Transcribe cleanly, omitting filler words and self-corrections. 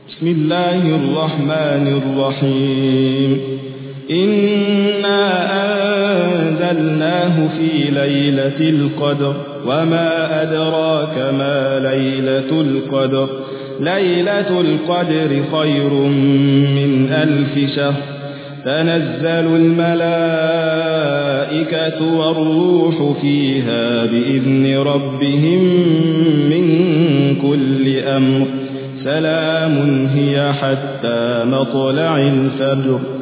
بسم الله الرحمن الرحيم إنا أنزلناه في ليلة القدر وما أدراك ما ليلة القدر ليلة القدر خير من 1000 شهر تنزل الملائكة والروح فيها بإذن ربهم من كل أمر سلام هي حتى مطلع الفجر